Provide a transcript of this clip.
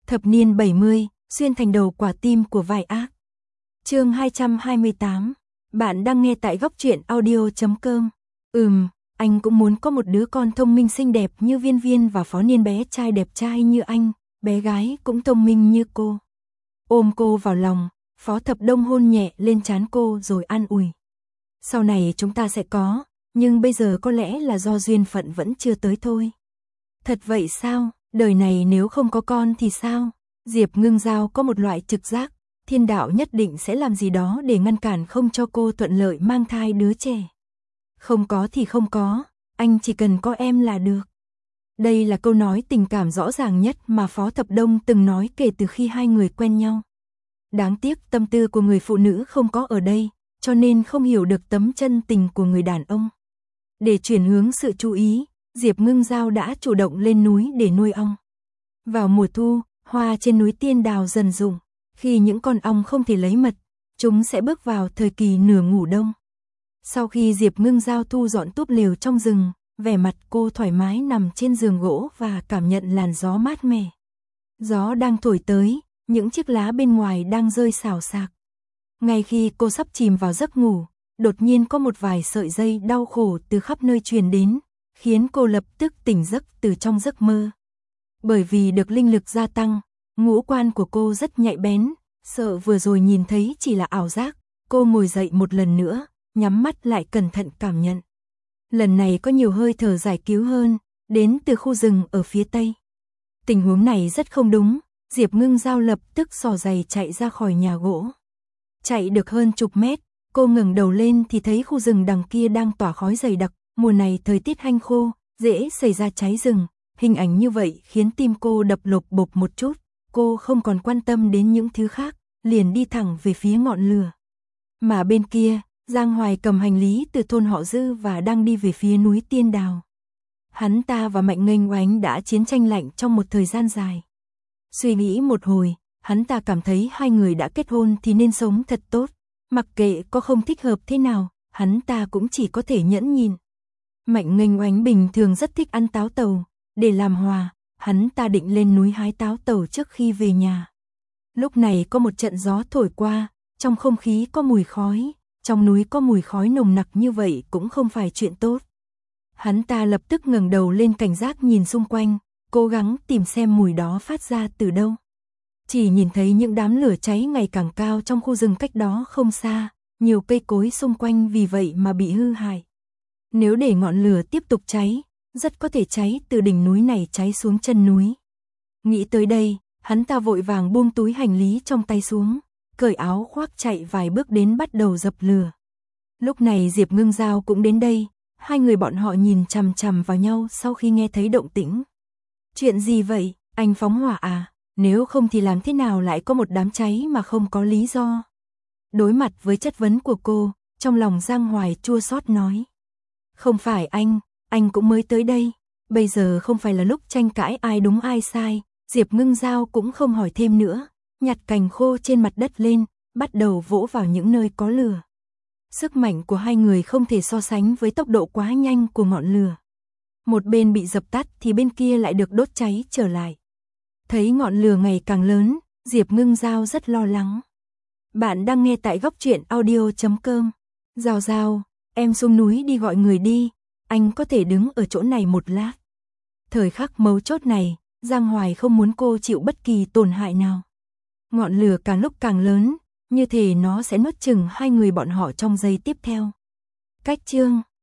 Thập niên 70, xuyên thành đầu quả tim của vai ác. Chương 228. Bạn đang nghe tại góc truyện audio.com. Anh cũng muốn có một đứa con thông minh xinh đẹp như Viên Viên và Phó Niên bé trai đẹp trai như anh, bé gái cũng thông minh như cô. Ôm cô vào lòng, Phó Thập Đông hôn nhẹ lên trán cô rồi an ủi. Sau này chúng ta sẽ có, nhưng bây giờ có lẽ là do duyên phận vẫn chưa tới thôi. Thật vậy sao? Đời này nếu không có con thì sao? Diệp Ngưng Giao có một loại trực giác, thiên đạo nhất định sẽ làm gì đó để ngăn cản không cho cô thuận lợi mang thai đứa trẻ. Không có thì không có, anh chỉ cần có em là được. Đây là câu nói tình cảm rõ ràng nhất mà Phó Thập Đông từng nói kể từ khi hai người quen nhau. Đáng tiếc tâm tư của người phụ nữ không có ở đây, cho nên không hiểu được tấm chân tình của người đàn ông. Để chuyển hướng sự chú ý, Diệp Ngưng Giao đã chủ động lên núi để nuôi ong. Vào mùa thu, hoa trên núi Tiên Đào dần rụng, khi những con ong không thể lấy mật, chúng sẽ bước vào thời kỳ nửa ngủ đông. Sau khi Diệp Ngưng Giao thu dọn túp lều trong rừng, vẻ mặt cô thoải mái nằm trên giường gỗ và cảm nhận làn gió mát mẻ. Gió đang thổi tới, những chiếc lá bên ngoài đang rơi xào xạc. Ngay khi cô sắp chìm vào giấc ngủ, đột nhiên có một vài sợi dây đau khổ từ khắp nơi truyền đến, khiến cô lập tức tỉnh giấc từ trong giấc mơ. Bởi vì được linh lực gia tăng, ngũ quan của cô rất nhạy bén, sợ vừa rồi nhìn thấy chỉ là ảo giác, cô ngồi dậy một lần nữa, nhắm mắt lại cẩn thận cảm nhận. Lần này có nhiều hơi thở giải cứu hơn, đến từ khu rừng ở phía tây. Tình huống này rất không đúng, Diệp Ngưng Giao lập tức xỏ giày chạy ra khỏi nhà gỗ. Chạy được hơn chục mét, cô ngẩng đầu lên thì thấy khu rừng đằng kia đang tỏa khói dày đặc, mùa này thời tiết hanh khô, dễ xảy ra cháy rừng. Hình ảnh như vậy khiến tim cô đập lộp bộp một chút, cô không còn quan tâm đến những thứ khác, liền đi thẳng về phía ngọn lửa. Mà bên kia, Giang Hoài cầm hành lý từ thôn họ Dư và đang đi về phía núi Tiên Đào. Hắn ta và Mạnh Nghênh Oánh đã chiến tranh lạnh trong một thời gian dài. Suy nghĩ một hồi, hắn ta cảm thấy hai người đã kết hôn thì nên sống thật tốt, mặc kệ có không thích hợp thế nào, hắn ta cũng chỉ có thể nhẫn nhịn. Mạnh Nghênh Oánh bình thường rất thích ăn táo tàu. Để làm hòa, hắn ta định lên núi hái táo tàu trước khi về nhà. Lúc này có một trận gió thổi qua, trong không khí có mùi khói, trong núi có mùi khói nồng nặc như vậy cũng không phải chuyện tốt. Hắn ta lập tức ngẩng đầu lên cảnh giác nhìn xung quanh, cố gắng tìm xem mùi đó phát ra từ đâu. Chỉ nhìn thấy những đám lửa cháy ngày càng cao trong khu rừng cách đó không xa, nhiều cây cối xung quanh vì vậy mà bị hư hại. Nếu để ngọn lửa tiếp tục cháy, rất có thể cháy từ đỉnh núi này cháy xuống chân núi. Nghĩ tới đây, hắn ta vội vàng buông túi hành lý trong tay xuống, cởi áo khoác chạy vài bước đến bắt đầu dập lửa. Lúc này Diệp Ngưng Giao cũng đến đây, hai người bọn họ nhìn chằm chằm vào nhau sau khi nghe thấy động tĩnh. Chuyện gì vậy, anh phóng hỏa à? Nếu không thì làm thế nào lại có một đám cháy mà không có lý do? Đối mặt với chất vấn của cô, trong lòng Giang Hoài chua xót nói. Không phải anh cũng mới tới đây, bây giờ không phải là lúc tranh cãi ai đúng ai sai. Diệp Ngưng Giao cũng không hỏi thêm nữa, nhặt cành khô trên mặt đất lên, bắt đầu vỗ vào những nơi có lửa. Sức mạnh của hai người không thể so sánh với tốc độ quá nhanh của ngọn lửa. Một bên bị dập tắt thì bên kia lại được đốt cháy trở lại. Thấy ngọn lửa ngày càng lớn, Diệp Ngưng Giao rất lo lắng. Bạn đang nghe tại góc truyện audio.com. Giao Giao, em xuống núi đi gọi người đi, anh có thể đứng ở chỗ này một lát. Thời khắc mấu chốt này, Giang Hoài không muốn cô chịu bất kỳ tổn hại nào. Ngọn lửa càng lúc càng lớn, như thể nó sẽ nuốt chửng hai người bọn họ trong giây tiếp theo. Cách chương